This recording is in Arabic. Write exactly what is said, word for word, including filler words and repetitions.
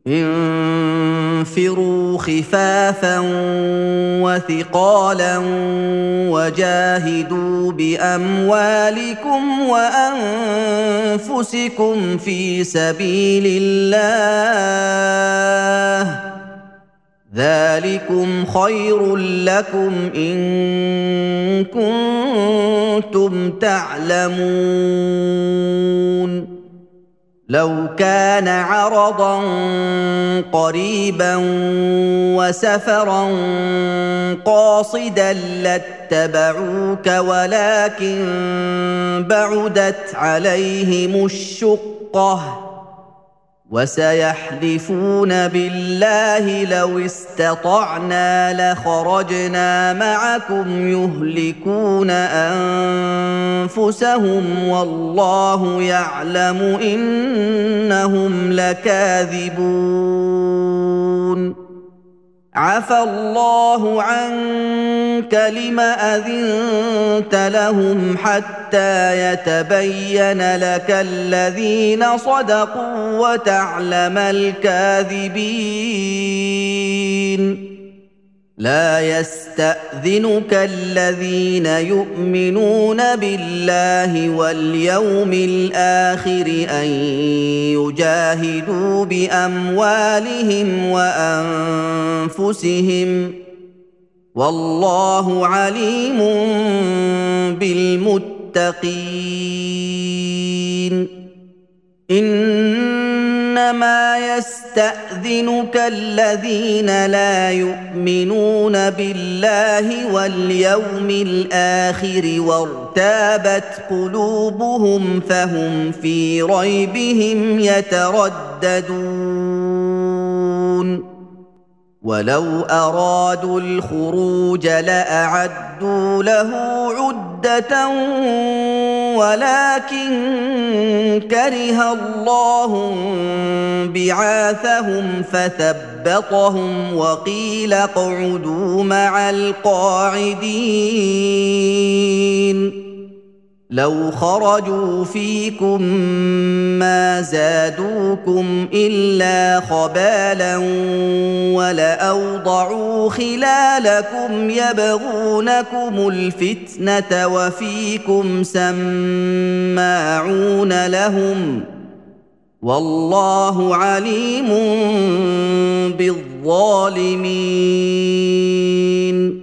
انفروا خفافا وثقالا وجاهدوا باموالكم وانفسكم في سبيل الله ذلكم خير لكم ان كنتم تعلمون لو كان عرضا قريبا وسفرا قاصدا لاتبعوك ولكن بعدت عليهم الشقه وسيحلفون بالله لو استطعنا لخرجنا معكم يهلكون انفسهم والله يعلم انهم لكاذبون عفى الله عنك لم اذنت لهم حتى يتبين لك الذين صدقوا وتعلم الكاذبين لا يستأذنك الذين يؤمنون بالله واليوم الآخر أن يجاهدوا بأموالهم وأنفسهم والله عليم بالمتقين إنما يستأذنك الذين لا يؤمنون بالله واليوم الآخر وارتابت قلوبهم فهم في ريبهم يترددون ولو أرادوا الخروج لأعدوا له عدة ولكن كره الله بعاثهم فثبطهم وقيل اقعدوا مع القاعدين لو خرجوا فيكم ما زادوكم إلا خبالا ولأوضعوا خلالكم يبغونكم الفتنة وفيكم سماعون لهم والله عليم بالظالمين